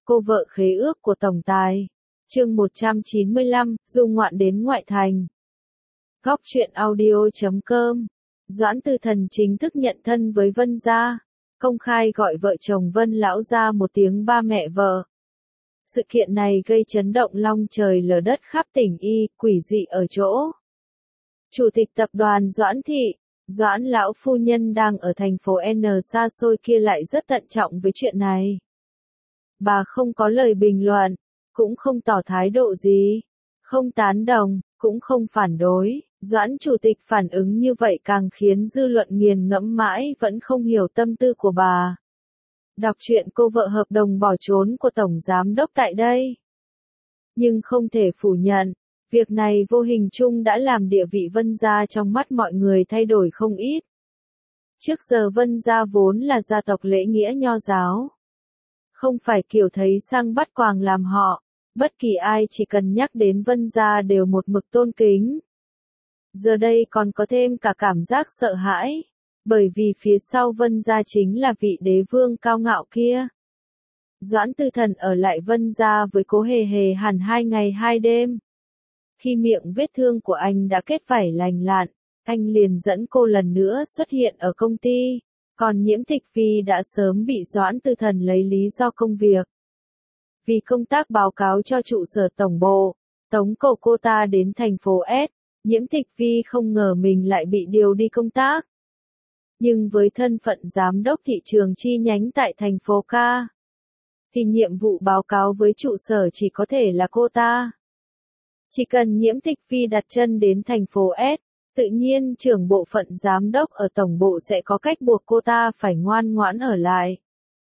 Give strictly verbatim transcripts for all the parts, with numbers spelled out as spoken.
Cô vợ khế ước của tổng tài. Chương một trăm chín mươi lăm, du ngoạn đến ngoại thành. Góc truyện audio chấm com. Doãn Tư Thần chính thức nhận thân với Vân gia, công khai gọi vợ chồng Vân lão gia một tiếng ba mẹ vợ. Sự kiện này gây chấn động long trời lở đất khắp tỉnh Y, quỷ dị ở chỗ Chủ tịch tập đoàn Doãn Thị, Doãn lão phu nhân đang ở thành phố N xa xôi kia lại rất thận trọng với chuyện này. Bà không có lời bình luận, cũng không tỏ thái độ gì, không tán đồng, cũng không phản đối. Doãn chủ tịch phản ứng như vậy càng khiến dư luận nghiền ngẫm mãi vẫn không hiểu tâm tư của bà. Đọc truyện cô vợ hợp đồng bỏ trốn của Tổng Giám đốc tại đây. Nhưng không thể phủ nhận, việc này vô hình chung đã làm địa vị Vân gia trong mắt mọi người thay đổi không ít. Trước giờ Vân gia vốn là gia tộc lễ nghĩa nho giáo. Không phải kiểu thấy sang bắt quàng làm họ, bất kỳ ai chỉ cần nhắc đến Vân gia đều một mực tôn kính. Giờ đây còn có thêm cả cảm giác sợ hãi, bởi vì phía sau Vân gia chính là vị đế vương cao ngạo kia. Doãn Tư Thần ở lại Vân gia với Cố Hề Hề hẳn hai ngày hai đêm. Khi miệng vết thương của anh đã kết vảy lành lặn, anh liền dẫn cô lần nữa xuất hiện ở công ty, còn Nhiễm Tịch Phi đã sớm bị Doãn Tư Thần lấy lý do công việc. Vì công tác báo cáo cho trụ sở tổng bộ, tống cổ cô ta đến thành phố S, Nhiễm Tịch Phi không ngờ mình lại bị điều đi công tác. Nhưng với thân phận giám đốc thị trường chi nhánh tại thành phố K, thì nhiệm vụ báo cáo với trụ sở chỉ có thể là cô ta. Chỉ cần Nhiễm Tịch Phi đặt chân đến thành phố S, tự nhiên trưởng bộ phận giám đốc ở tổng bộ sẽ có cách buộc cô ta phải ngoan ngoãn ở lại.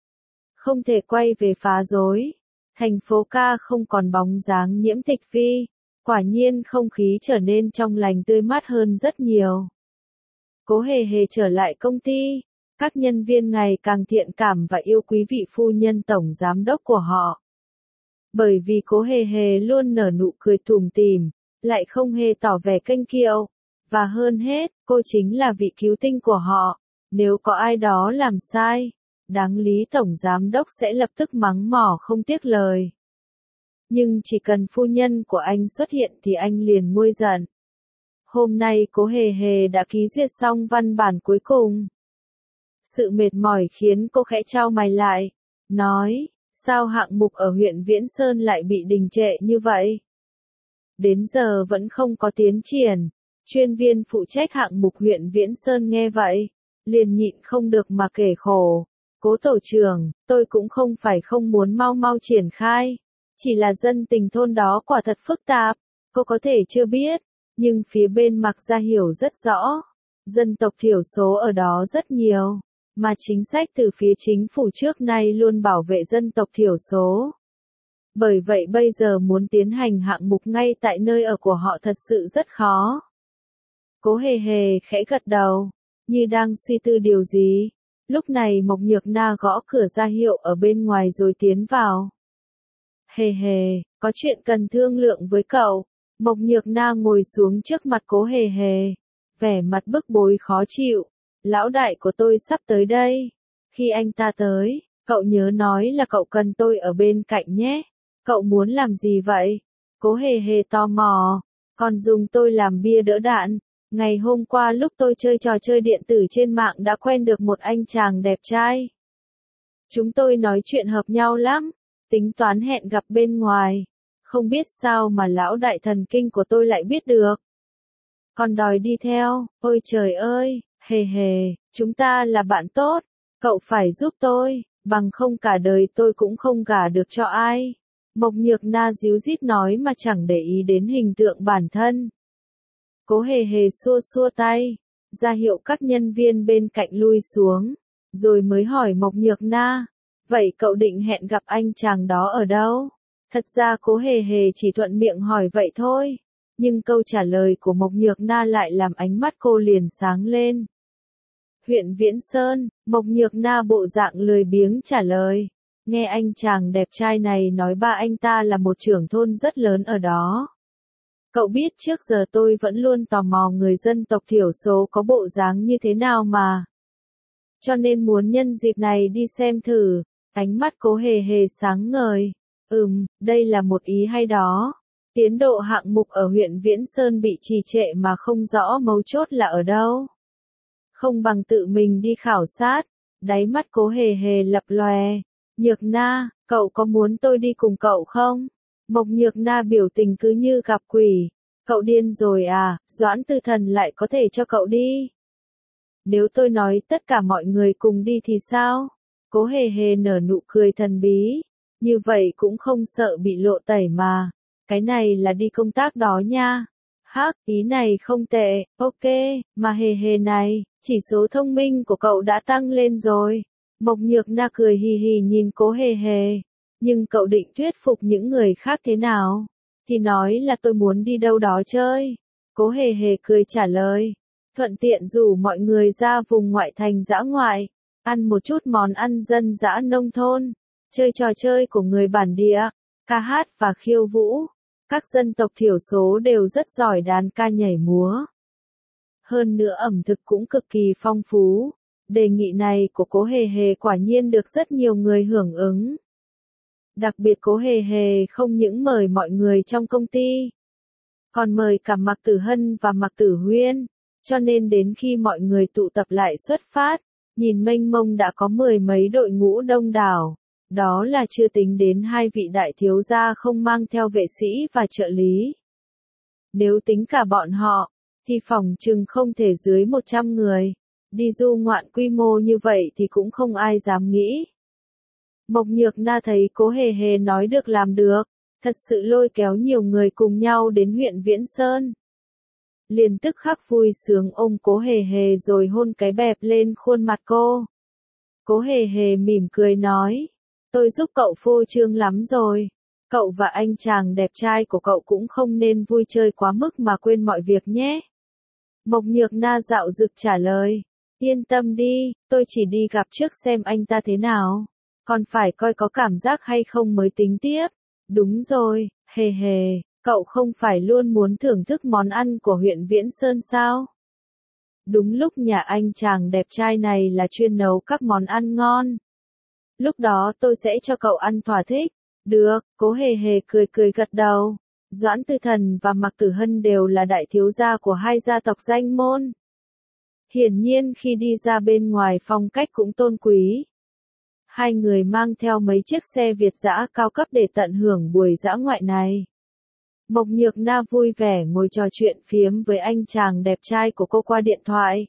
Không thể quay về phá rối. Thành phố K không còn bóng dáng Nhiễm Tịch Phi, quả nhiên không khí trở nên trong lành tươi mát hơn rất nhiều. Cố Hề Hề trở lại công ty, các nhân viên ngày càng thiện cảm và yêu quý vị phu nhân tổng giám đốc của họ. Bởi vì Cố Hề Hề luôn nở nụ cười tủm tỉm, lại không hề tỏ vẻ kênh kiệu, và hơn hết, cô chính là vị cứu tinh của họ. Nếu có ai đó làm sai, đáng lý tổng giám đốc sẽ lập tức mắng mỏ không tiếc lời. Nhưng chỉ cần phu nhân của anh xuất hiện thì anh liền nguôi giận. Hôm nay Cố Hề Hề đã ký duyệt xong văn bản cuối cùng. Sự mệt mỏi khiến cô khẽ chau mày lại, nói, sao hạng mục ở huyện Viễn Sơn lại bị đình trệ như vậy? Đến giờ vẫn không có tiến triển. Chuyên viên phụ trách hạng mục huyện Viễn Sơn nghe vậy, liền nhịn không được mà kể khổ. Cố tổ trưởng, tôi cũng không phải không muốn mau mau triển khai, chỉ là dân tình thôn đó quả thật phức tạp, cô có thể chưa biết, nhưng phía bên Mạc Gia hiểu rất rõ, dân tộc thiểu số ở đó rất nhiều, mà chính sách từ phía chính phủ trước nay luôn bảo vệ dân tộc thiểu số. Bởi vậy bây giờ muốn tiến hành hạng mục ngay tại nơi ở của họ thật sự rất khó. Cố Hề Hề khẽ gật đầu, như đang suy tư điều gì. Lúc này Mộc Nhược Na gõ cửa ra hiệu ở bên ngoài rồi tiến vào. Hề Hề, có chuyện cần thương lượng với cậu. Mộc Nhược Na ngồi xuống trước mặt Cố Hề Hề, vẻ mặt bức bối khó chịu. Lão đại của tôi sắp tới đây. Khi anh ta tới, cậu nhớ nói là cậu cần tôi ở bên cạnh nhé. Cậu muốn làm gì vậy? Cố Hề Hề tò mò. Còn dùng tôi làm bia đỡ đạn. Ngày hôm qua lúc tôi chơi trò chơi điện tử trên mạng đã quen được một anh chàng đẹp trai. Chúng tôi nói chuyện hợp nhau lắm, tính toán hẹn gặp bên ngoài. Không biết sao mà lão đại thần kinh của tôi lại biết được. Còn đòi đi theo, ôi trời ơi, Hề Hề, chúng ta là bạn tốt, cậu phải giúp tôi, bằng không cả đời tôi cũng không gả được cho ai. Mộc Nhược Na díu dít nói mà chẳng để ý đến hình tượng bản thân. Cố Hề Hề xua xua tay, ra hiệu các nhân viên bên cạnh lui xuống, rồi mới hỏi Mộc Nhược Na, vậy cậu định hẹn gặp anh chàng đó ở đâu? Thật ra Cố Hề Hề chỉ thuận miệng hỏi vậy thôi, nhưng câu trả lời của Mộc Nhược Na lại làm ánh mắt cô liền sáng lên. Huyện Viễn Sơn, Mộc Nhược Na bộ dạng lười biếng trả lời, nghe anh chàng đẹp trai này nói ba anh ta là một trưởng thôn rất lớn ở đó. Cậu biết trước giờ tôi vẫn luôn tò mò người dân tộc thiểu số có bộ dáng như thế nào mà. Cho nên muốn nhân dịp này đi xem thử, Ánh mắt Cố Hề Hề sáng ngời. Ừm, đây là một ý hay đó. Tiến độ hạng mục ở huyện Viễn Sơn bị trì trệ mà không rõ mấu chốt là ở đâu. Không bằng tự mình đi khảo sát. Đáy mắt Cố Hề Hề lập lòe. Nhược Na, cậu có muốn tôi đi cùng cậu không? Mộc Nhược Na biểu tình cứ như gặp quỷ. Cậu điên rồi à, Doãn Tư Thần lại có thể cho cậu đi. Nếu tôi nói tất cả mọi người cùng đi thì sao? Cố Hề Hề nở nụ cười thần bí. Như vậy cũng không sợ bị lộ tẩy mà. Cái này là đi công tác đó nha. Hắc, ý này không tệ, ok, mà Hề Hề này, chỉ số thông minh của cậu đã tăng lên rồi. Mộc Nhược Na cười hì hì nhìn Cố Hề Hề. Nhưng cậu định thuyết phục những người khác thế nào? Thì nói là tôi muốn đi đâu đó chơi. Cố Hề Hề cười trả lời. Thuận tiện rủ mọi người ra vùng ngoại thành dã ngoại. Ăn một chút món ăn dân dã nông thôn. Chơi trò chơi của người bản địa. Ca hát và khiêu vũ. Các dân tộc thiểu số đều rất giỏi đàn ca nhảy múa. Hơn nữa ẩm thực cũng cực kỳ phong phú. Đề nghị này của Cố Hề Hề quả nhiên được rất nhiều người hưởng ứng. Đặc biệt Cố Hề Hề không những mời mọi người trong công ty, còn mời cả Mạc Tử Hân và Mạc Tử Huyên, cho nên đến khi mọi người tụ tập lại xuất phát, nhìn mênh mông đã có mười mấy đội ngũ đông đảo, đó là chưa tính đến hai vị đại thiếu gia không mang theo vệ sĩ và trợ lý. Nếu tính cả bọn họ, thì phòng chừng không thể dưới một trăm người, đi du ngoạn quy mô như vậy thì cũng không ai dám nghĩ. Mộc Nhược Na thấy Cố Hề Hề nói được làm được, thật sự lôi kéo nhiều người cùng nhau đến huyện Viễn Sơn. Liền tức khắc vui sướng ôm Cố Hề Hề rồi hôn cái bẹp lên khuôn mặt cô. Cố Hề Hề mỉm cười nói, tôi giúp cậu phô trương lắm rồi. Cậu và anh chàng đẹp trai của cậu cũng không nên vui chơi quá mức mà quên mọi việc nhé. Mộc Nhược Na dạo dực trả lời, yên tâm đi, tôi chỉ đi gặp trước xem anh ta thế nào. Còn phải coi có cảm giác hay không mới tính tiếp. Đúng rồi, Hề Hề, cậu không phải luôn muốn thưởng thức món ăn của huyện Viễn Sơn sao? Đúng lúc nhà anh chàng đẹp trai này là chuyên nấu các món ăn ngon. Lúc đó tôi sẽ cho cậu ăn thỏa thích. Được, Cố Hề Hề cười cười gật đầu. Doãn Tư Thần và Mạc Tử Hân đều là đại thiếu gia của hai gia tộc danh môn. Hiển nhiên khi đi ra bên ngoài phong cách cũng tôn quý. Hai người mang theo mấy chiếc xe Việt dã cao cấp để tận hưởng buổi dã ngoại này. Mộc Nhược Na vui vẻ ngồi trò chuyện phiếm với anh chàng đẹp trai của cô qua điện thoại.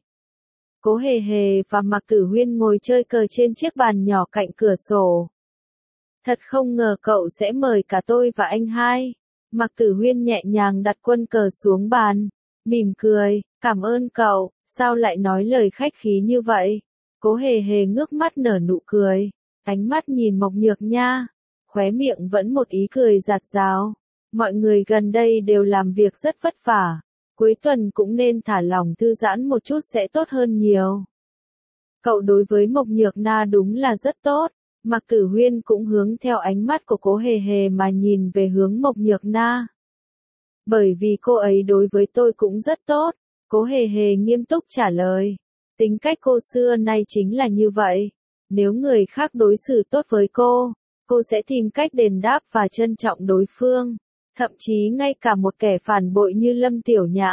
Cố Hề Hề và Mạc Tử Huyên ngồi chơi cờ trên chiếc bàn nhỏ cạnh cửa sổ. Thật không ngờ cậu sẽ mời cả tôi và anh hai. Mạc Tử Huyên nhẹ nhàng đặt quân cờ xuống bàn, mỉm cười, cảm ơn cậu, sao lại nói lời khách khí như vậy? Cố Hề Hề ngước mắt nở nụ cười, ánh mắt nhìn Mộc Nhược Nha, khóe miệng vẫn một ý cười giạt rào. Mọi người gần đây đều làm việc rất vất vả, cuối tuần cũng nên thả lỏng thư giãn một chút sẽ tốt hơn nhiều. Cậu đối với Mộc Nhược Na đúng là rất tốt. Mạc Tử Huyên cũng hướng theo ánh mắt của Cố Hề Hề mà nhìn về hướng Mộc Nhược Na. Bởi vì cô ấy đối với tôi cũng rất tốt, Cố Hề Hề nghiêm túc trả lời. Tính cách cô xưa nay chính là như vậy. Nếu người khác đối xử tốt với cô, cô sẽ tìm cách đền đáp và trân trọng đối phương. Thậm chí ngay cả một kẻ phản bội như Lâm Tiểu Nhã,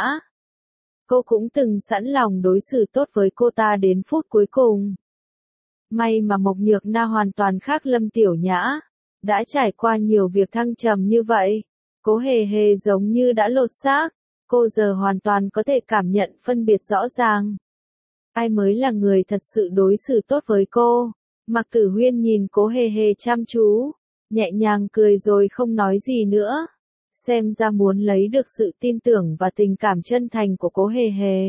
cô cũng từng sẵn lòng đối xử tốt với cô ta đến phút cuối cùng. May mà Mộc Nhược Na hoàn toàn khác Lâm Tiểu Nhã, đã trải qua nhiều việc thăng trầm như vậy. Cố Hề Hề giống như đã lột xác, cô giờ hoàn toàn có thể cảm nhận phân biệt rõ ràng. Ai mới là người thật sự đối xử tốt với cô? Mạc Tử Huyên nhìn Cố Hề Hề chăm chú, nhẹ nhàng cười rồi không nói gì nữa. Xem ra muốn lấy được sự tin tưởng và tình cảm chân thành của Cố Hề Hề.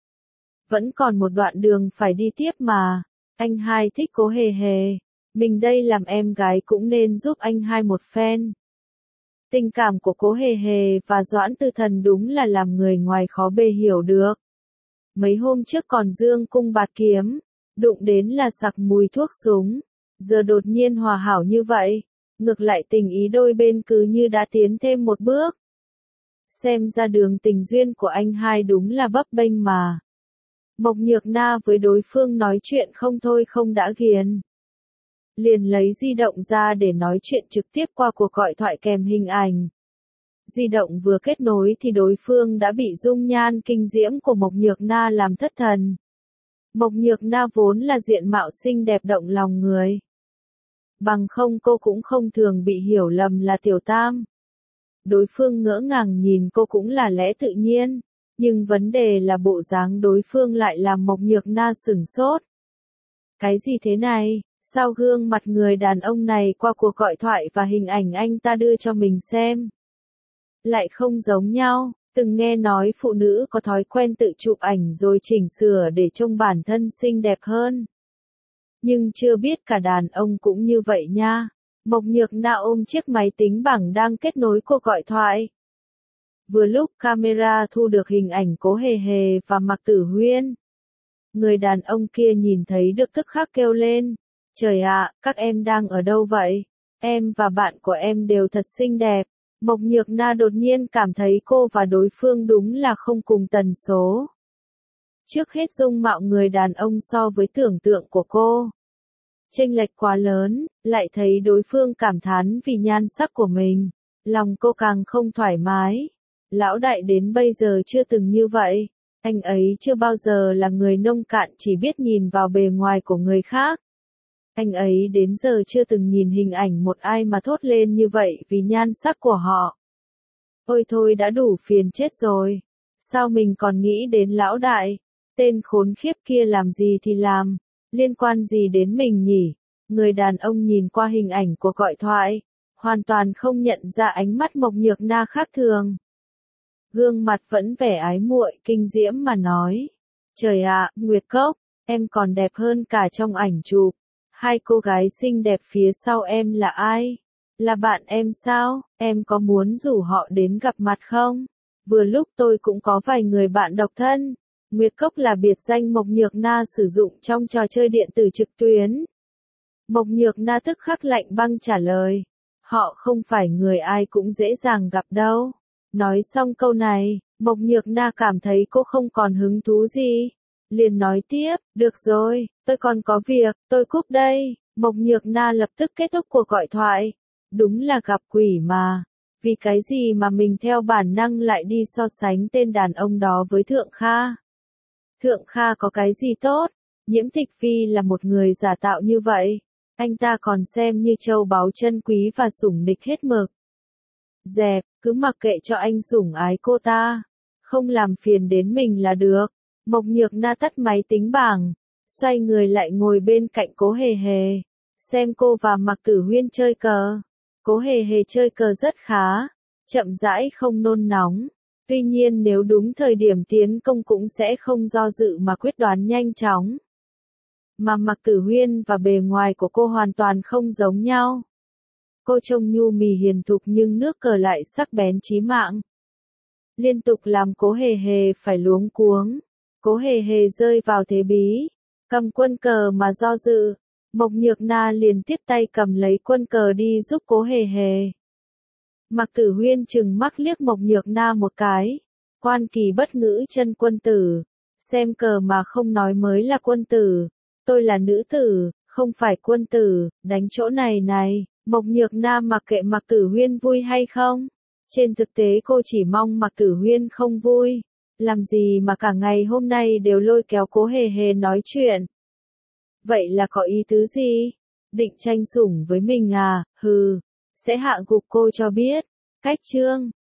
Vẫn còn một đoạn đường phải đi tiếp mà. Anh hai thích Cố Hề Hề, mình đây làm em gái cũng nên giúp anh hai một phen. Tình cảm của Cố Hề Hề và Doãn Tư Thần đúng là làm người ngoài khó bề hiểu được. Mấy hôm trước còn dương cung bạt kiếm, đụng đến là sặc mùi thuốc súng, giờ đột nhiên hòa hảo như vậy, ngược lại tình ý đôi bên cứ như đã tiến thêm một bước. Xem ra đường tình duyên của anh hai đúng là bấp bênh mà. Mộc Nhược Na với đối phương nói chuyện không thôi không đã ghiền. liền lấy di động ra để nói chuyện trực tiếp qua cuộc gọi thoại kèm hình ảnh. Di động vừa kết nối thì đối phương đã bị dung nhan kinh diễm của Mộc Nhược Na làm thất thần. Mộc Nhược Na vốn là diện mạo xinh đẹp động lòng người. Bằng không cô cũng không thường bị hiểu lầm là Tiểu Tam. Đối phương ngỡ ngàng nhìn cô cũng là lẽ tự nhiên, nhưng vấn đề là bộ dáng đối phương lại làm Mộc Nhược Na sửng sốt. Cái gì thế này, sao gương mặt người đàn ông này qua cuộc gọi thoại và hình ảnh anh ta đưa cho mình xem lại không giống nhau, từng nghe nói phụ nữ có thói quen tự chụp ảnh rồi chỉnh sửa để trông bản thân xinh đẹp hơn. Nhưng chưa biết cả đàn ông cũng như vậy nha. Mộc Nhược Na ôm chiếc máy tính bảng đang kết nối cuộc gọi thoại. Vừa lúc camera thu được hình ảnh Cố Hề Hề và Mạc Tử Huyên. Người đàn ông kia nhìn thấy được tức khắc kêu lên. Trời ạ, các em đang ở đâu vậy? Em và bạn của em đều thật xinh đẹp. Mộc Nhược Na đột nhiên cảm thấy cô và đối phương đúng là không cùng tần số. Trước hết dung mạo người đàn ông so với tưởng tượng của cô. Chênh lệch quá lớn, lại thấy đối phương cảm thán vì nhan sắc của mình. Lòng cô càng không thoải mái. Lão đại đến bây giờ chưa từng như vậy. Anh ấy chưa bao giờ là người nông cạn chỉ biết nhìn vào bề ngoài của người khác. Anh ấy đến giờ chưa từng nhìn hình ảnh một ai mà thốt lên như vậy vì nhan sắc của họ. Ôi thôi đã đủ phiền chết rồi. Sao mình còn nghĩ đến lão đại? Tên khốn khiếp kia làm gì thì làm. Liên quan gì đến mình nhỉ? Người đàn ông nhìn qua hình ảnh của gọi thoại. Hoàn toàn không nhận ra ánh mắt Mộc Nhược Na khác thường. Gương mặt vẫn vẻ ái muội kinh diễm mà nói. Trời ạ, Nguyệt Cốc, em còn đẹp hơn cả trong ảnh chụp. Hai cô gái xinh đẹp phía sau em là ai? Là bạn em sao? Em có muốn rủ họ đến gặp mặt không? Vừa lúc tôi cũng có vài người bạn độc thân. Nguyệt Cốc là biệt danh Mộc Nhược Na sử dụng trong trò chơi điện tử trực tuyến. Mộc Nhược Na tức khắc lạnh băng trả lời. Họ không phải người ai cũng dễ dàng gặp đâu. Nói xong câu này, Mộc Nhược Na cảm thấy cô không còn hứng thú gì. Liền nói tiếp, được rồi, tôi còn có việc, tôi cúp đây. Mộc Nhược Na lập tức kết thúc cuộc gọi thoại. Đúng là gặp quỷ mà. Vì cái gì mà mình theo bản năng lại đi so sánh tên đàn ông đó với Thượng Kha? Thượng Kha có cái gì tốt? Nhiễm Tịch Phi là một người giả tạo như vậy. Anh ta còn xem như châu báu chân quý và sủng địch hết mực. Dẹp, cứ mặc kệ cho anh sủng ái cô ta. Không làm phiền đến mình là được. Mộc Nhược Na tắt máy tính bảng. Xoay người lại ngồi bên cạnh Cố Hề Hề. Xem cô và Mạc Tử Huyên chơi cờ. Cố Hề Hề chơi cờ rất khá. Chậm rãi không nôn nóng. Tuy nhiên nếu đúng thời điểm tiến công cũng sẽ không do dự mà quyết đoán nhanh chóng. Mà Mạc Tử Huyên và bề ngoài của cô hoàn toàn không giống nhau. Cô trông nhu mì hiền thục nhưng nước cờ lại sắc bén chí mạng. Liên tục làm Cố Hề Hề phải luống cuống. Cố Hề Hề rơi vào thế bí. Cầm quân cờ mà do dự. Mộc Nhược Na liền tiếp tay cầm lấy quân cờ đi giúp Cố Hề Hề. Mạc Tử Huyên chừng mắt liếc Mộc Nhược Na một cái. Quan kỳ bất ngữ chân quân tử. Xem cờ mà không nói mới là quân tử. Tôi là nữ tử, không phải quân tử, đánh chỗ này này. Mộc Nhược Na mặc kệ Mạc Tử Huyên vui hay không. Trên thực tế cô chỉ mong Mạc Tử Huyên không vui. Làm gì mà cả ngày hôm nay đều lôi kéo Cố Hề Hề nói chuyện. Vậy là có ý tứ gì? Định tranh sủng với mình à, hừ. Sẽ hạ gục cô cho biết. Cách chương.